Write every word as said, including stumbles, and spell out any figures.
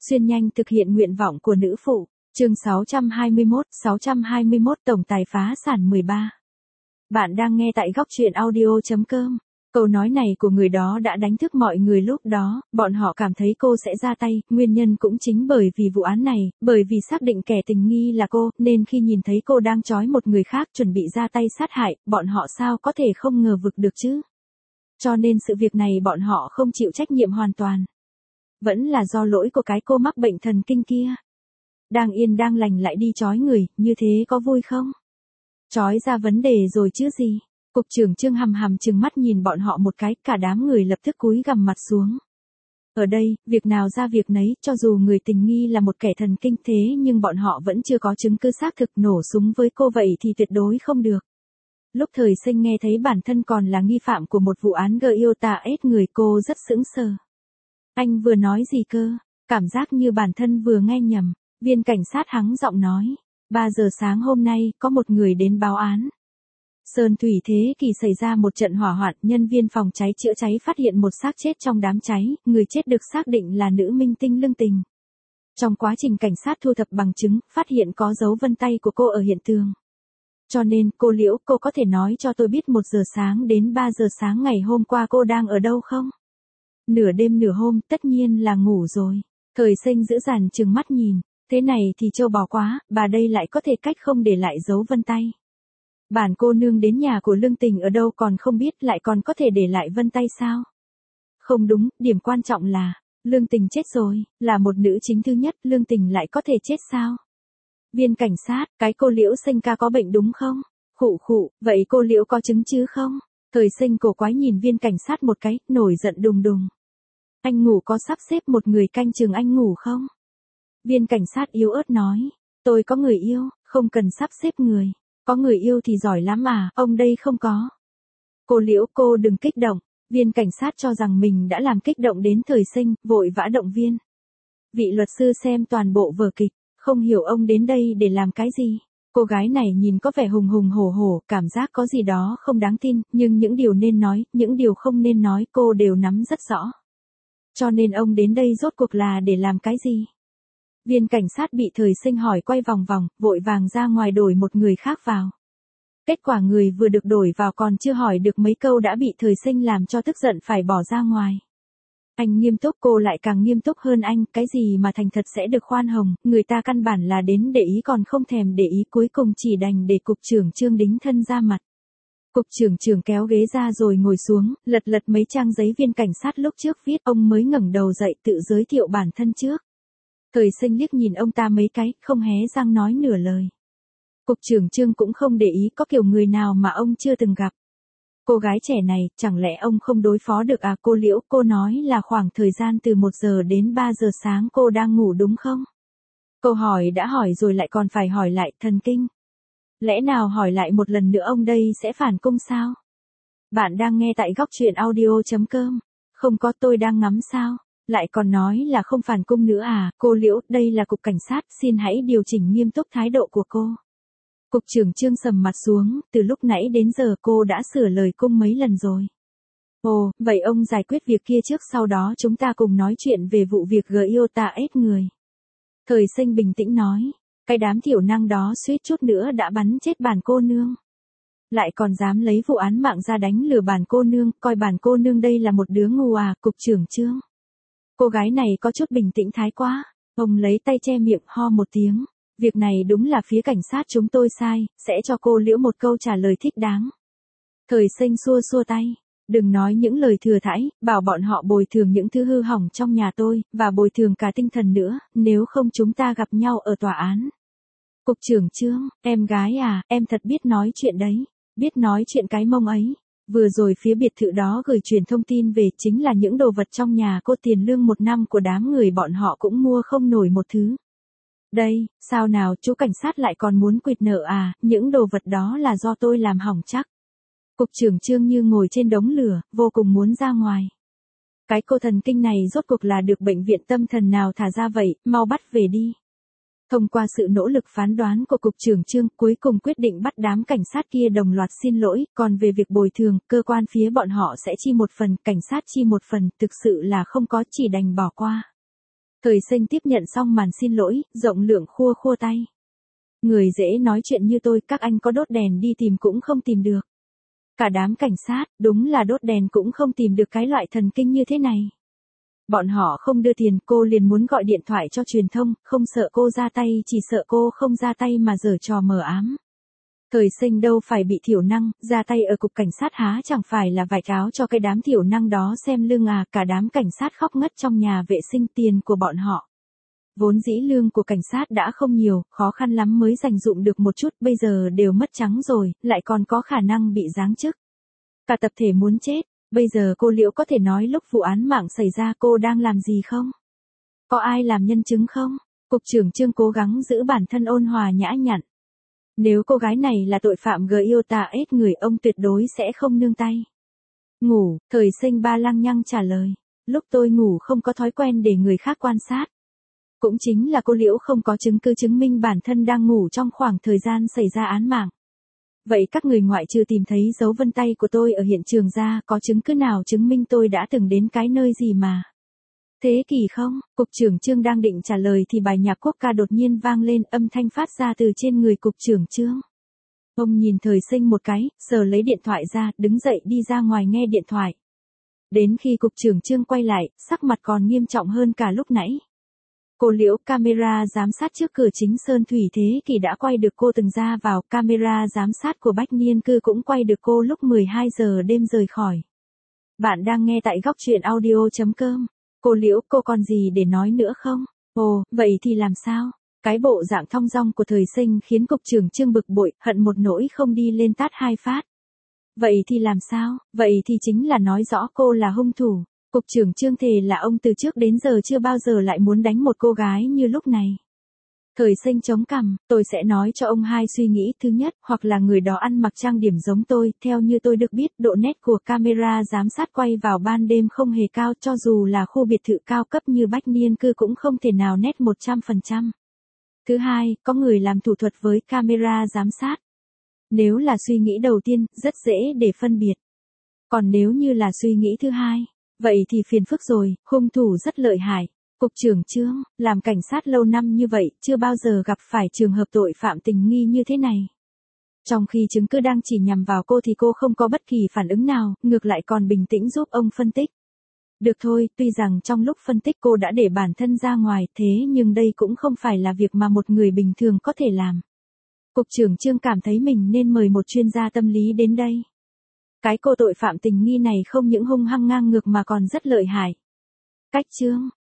Xuyên nhanh thực hiện nguyện vọng của nữ phụ. Chương sáu trăm hai mươi mốt, sáu trăm hai mươi mốt tổng tài phá sản mười ba. Bạn đang nghe tại góc truyện audio chấm com. Câu nói này của người đó đã đánh thức mọi người lúc đó, bọn họ cảm thấy cô sẽ ra tay, nguyên nhân cũng chính bởi vì vụ án này, bởi vì xác định kẻ tình nghi là cô, nên khi nhìn thấy cô đang trói một người khác chuẩn bị ra tay sát hại, bọn họ sao có thể không ngờ vực được chứ? Cho nên sự việc này bọn họ không chịu trách nhiệm hoàn toàn. Vẫn là do lỗi của cái cô mắc bệnh thần kinh kia. Đang yên đang lành lại đi trói người, như thế có vui không? Trói ra vấn đề rồi chứ gì? Cục trưởng Trương hằm hằm trừng mắt nhìn bọn họ một cái, cả đám người lập tức cúi gằm mặt xuống. Ở đây, việc nào ra việc nấy, cho dù người tình nghi là một kẻ thần kinh thế nhưng bọn họ vẫn chưa có chứng cứ xác thực, nổ súng với cô vậy thì tuyệt đối không được. Lúc Thời Sinh nghe thấy bản thân còn là nghi phạm của một vụ án gây yêu tà ết người, cô rất sững sờ. Anh vừa nói gì cơ? Cảm giác như bản thân vừa nghe nhầm. Viên cảnh sát hắng giọng nói. ba giờ sáng hôm nay, có một người đến báo án. Sơn Thủy Thế Kỷ xảy ra một trận hỏa hoạn, nhân viên phòng cháy chữa cháy phát hiện một xác chết trong đám cháy, người chết được xác định là nữ minh tinh Lương Tình. Trong quá trình cảnh sát thu thập bằng chứng, phát hiện có dấu vân tay của cô ở hiện trường. Cho nên, cô Liễu, cô có thể nói cho tôi biết một giờ sáng đến ba giờ sáng ngày hôm qua cô đang ở đâu không? Nửa đêm nửa hôm, tất nhiên là ngủ rồi. Thời Sinh giữ dằn trừng mắt nhìn, thế này thì trâu bò quá, bà đây lại có thể cách không để lại dấu vân tay. Bản cô nương đến nhà của Lương Tình ở đâu còn không biết, lại còn có thể để lại vân tay sao? Không đúng, điểm quan trọng là, Lương Tình chết rồi, là một nữ chính thứ nhất, Lương Tình lại có thể chết sao? Viên cảnh sát, cái cô Liễu Sinh ca có bệnh đúng không? Khụ khụ, vậy cô Liễu có chứng chứ không? Thời Sinh cổ quái nhìn viên cảnh sát một cái, nổi giận đùng đùng. Anh ngủ có sắp xếp một người canh chừng anh ngủ không? Viên cảnh sát yếu ớt nói, tôi có người yêu, không cần sắp xếp người. Có người yêu thì giỏi lắm à, ông đây không có. Cô Liễu, cô đừng kích động. Viên cảnh sát cho rằng mình đã làm kích động đến Thời Sinh, vội vã động viên. Vị luật sư xem toàn bộ vở kịch, không hiểu ông đến đây để làm cái gì. Cô gái này nhìn có vẻ hùng hùng hổ hổ, cảm giác có gì đó không đáng tin, nhưng những điều nên nói, những điều không nên nói cô đều nắm rất rõ. Cho nên ông đến đây rốt cuộc là để làm cái gì? Viên cảnh sát bị Thời Sinh hỏi quay vòng vòng, vội vàng ra ngoài đổi một người khác vào. Kết quả người vừa được đổi vào còn chưa hỏi được mấy câu đã bị Thời Sinh làm cho tức giận phải bỏ ra ngoài. Anh nghiêm túc, cô lại càng nghiêm túc hơn anh, cái gì mà thành thật sẽ được khoan hồng, người ta căn bản là đến để ý còn không thèm để ý, cuối cùng chỉ đành để cục trưởng Trương đính thân ra mặt. Cục trưởng Trương kéo ghế ra rồi ngồi xuống, lật lật mấy trang giấy viên cảnh sát lúc trước viết, ông mới ngẩng đầu dậy tự giới thiệu bản thân trước. Thời Sinh liếc nhìn ông ta mấy cái, không hé răng nói nửa lời. Cục trưởng Trương cũng không để ý có kiểu người nào mà ông chưa từng gặp. Cô gái trẻ này, chẳng lẽ ông không đối phó được à? Cô Liễu, cô nói là khoảng thời gian từ một giờ đến ba giờ sáng cô đang ngủ đúng không? Câu hỏi đã hỏi rồi lại còn phải hỏi lại, thần kinh. Lẽ nào hỏi lại một lần nữa ông đây sẽ phản cung sao? Bạn đang nghe tại góc truyện audio chấm com. Không có, tôi đang ngắm sao? Lại còn nói là không phản cung nữa à? Cô Liễu, đây là cục cảnh sát, xin hãy điều chỉnh nghiêm túc thái độ của cô. Cục trưởng Trương sầm mặt xuống, từ lúc nãy đến giờ cô đã sửa lời cung mấy lần rồi. Ồ, vậy ông giải quyết việc kia trước, sau đó chúng ta cùng nói chuyện về vụ việc gây yêu tà ết người. Thời Sinh bình tĩnh nói, cái đám thiểu năng đó suýt chút nữa đã bắn chết bản cô nương. Lại còn dám lấy vụ án mạng ra đánh lừa bản cô nương, coi bản cô nương đây là một đứa ngu à? Cục trưởng Trương. Cô gái này có chút bình tĩnh thái quá. Ông lấy tay che miệng, ho một tiếng. Việc này đúng là phía cảnh sát chúng tôi sai, sẽ cho cô Liễu một câu trả lời thích đáng. Thời Sinh xua xua tay. Đừng nói những lời thừa thãi, bảo bọn họ bồi thường những thứ hư hỏng trong nhà tôi, và bồi thường cả tinh thần nữa, nếu không chúng ta gặp nhau ở tòa án. Cục trưởng Trương, em gái à, em thật biết nói chuyện đấy. Biết nói chuyện cái mông ấy. Vừa rồi phía biệt thự đó gửi truyền thông tin về, chính là những đồ vật trong nhà cô, tiền lương một năm của đám người bọn họ cũng mua không nổi một thứ. Đây, sao nào, chú cảnh sát lại còn muốn quỵt nợ à? Những đồ vật đó là do tôi làm hỏng chắc. Cục trưởng Trương như ngồi trên đống lửa, vô cùng muốn ra ngoài. Cái cô thần kinh này rốt cuộc là được bệnh viện tâm thần nào thả ra vậy, mau bắt về đi. Thông qua sự nỗ lực phán đoán của cục trưởng Trương, cuối cùng quyết định bắt đám cảnh sát kia đồng loạt xin lỗi, còn về việc bồi thường, cơ quan phía bọn họ sẽ chi một phần, cảnh sát chi một phần, thực sự là không có, chỉ đành bỏ qua. Thời Sinh tiếp nhận xong màn xin lỗi, rộng lượng khua khua tay. Người dễ nói chuyện như tôi, các anh có đốt đèn đi tìm cũng không tìm được. Cả đám cảnh sát, đúng là đốt đèn cũng không tìm được cái loại thần kinh như thế này. Bọn họ không đưa tiền, cô liền muốn gọi điện thoại cho truyền thông, không sợ cô ra tay, chỉ sợ cô không ra tay mà giở trò mờ ám. Thời Sinh đâu phải bị thiểu năng, ra tay ở cục cảnh sát há chẳng phải là vải áo cho cái đám thiểu năng đó xem lương à, cả đám cảnh sát khóc ngất trong nhà vệ sinh tiền của bọn họ. Vốn dĩ lương của cảnh sát đã không nhiều, khó khăn lắm mới dành dụm được một chút, bây giờ đều mất trắng rồi, lại còn có khả năng bị giáng chức. Cả tập thể muốn chết, bây giờ cô Liễu có thể nói lúc vụ án mạng xảy ra cô đang làm gì không? Có ai làm nhân chứng không? Cục trưởng Trương cố gắng giữ bản thân ôn hòa nhã nhặn. Nếu cô gái này là tội phạm gờ yêu tà ết người, ông tuyệt đối sẽ không nương tay. Ngủ, Thời Sinh ba lăng nhăng trả lời. Lúc tôi ngủ không có thói quen để người khác quan sát. Cũng chính là cô Liễu không có chứng cứ chứng minh bản thân đang ngủ trong khoảng thời gian xảy ra án mạng. Vậy các người ngoại trừ tìm thấy dấu vân tay của tôi ở hiện trường ra, có chứng cứ nào chứng minh tôi đã từng đến cái nơi gì mà? Thế kỷ không? Cục trưởng Trương đang định trả lời thì bài nhạc quốc ca đột nhiên vang lên, âm thanh phát ra từ trên người cục trưởng Trương. Ông nhìn Thời Sinh một cái, sờ lấy điện thoại ra, đứng dậy đi ra ngoài nghe điện thoại. Đến khi cục trưởng Trương quay lại, sắc mặt còn nghiêm trọng hơn cả lúc nãy. Cô Liễu, camera giám sát trước cửa chính Sơn Thủy Thế Kỷ đã quay được cô từng ra vào, camera giám sát của Bách Niên Cư cũng quay được cô lúc mười hai giờ đêm rời khỏi. Bạn đang nghe tại góc truyện audio chấm com. Cô Liễu, cô còn gì để nói nữa không? Ồ, vậy thì làm sao? Cái bộ dạng thong dong của Thời Sinh khiến cục trưởng Trương bực bội, hận một nỗi không đi lên tát hai phát. Vậy thì làm sao? Vậy thì chính là nói rõ cô là hung thủ. Cục trưởng Trương thề là ông từ trước đến giờ chưa bao giờ lại muốn đánh một cô gái như lúc này. Thời Sinh chống cằm, tôi sẽ nói cho ông hai suy nghĩ. Thứ nhất, hoặc là người đó ăn mặc trang điểm giống tôi, theo như tôi được biết, độ nét của camera giám sát quay vào ban đêm không hề cao, cho dù là khu biệt thự cao cấp như Bách Niên Cư cũng không thể nào nét một trăm phần trăm. Thứ hai, có người làm thủ thuật với camera giám sát. Nếu là suy nghĩ đầu tiên, rất dễ để phân biệt. Còn nếu như là suy nghĩ thứ hai, vậy thì phiền phức rồi, hung thủ rất lợi hại. Cục trưởng Trương, làm cảnh sát lâu năm như vậy, chưa bao giờ gặp phải trường hợp tội phạm tình nghi như thế này. Trong khi chứng cứ đang chỉ nhằm vào cô thì cô không có bất kỳ phản ứng nào, ngược lại còn bình tĩnh giúp ông phân tích. Được thôi, tuy rằng trong lúc phân tích cô đã để bản thân ra ngoài, thế nhưng đây cũng không phải là việc mà một người bình thường có thể làm. Cục trưởng Trương cảm thấy mình nên mời một chuyên gia tâm lý đến đây. Cái cô tội phạm tình nghi này không những hung hăng ngang ngược mà còn rất lợi hại. Cách Trương,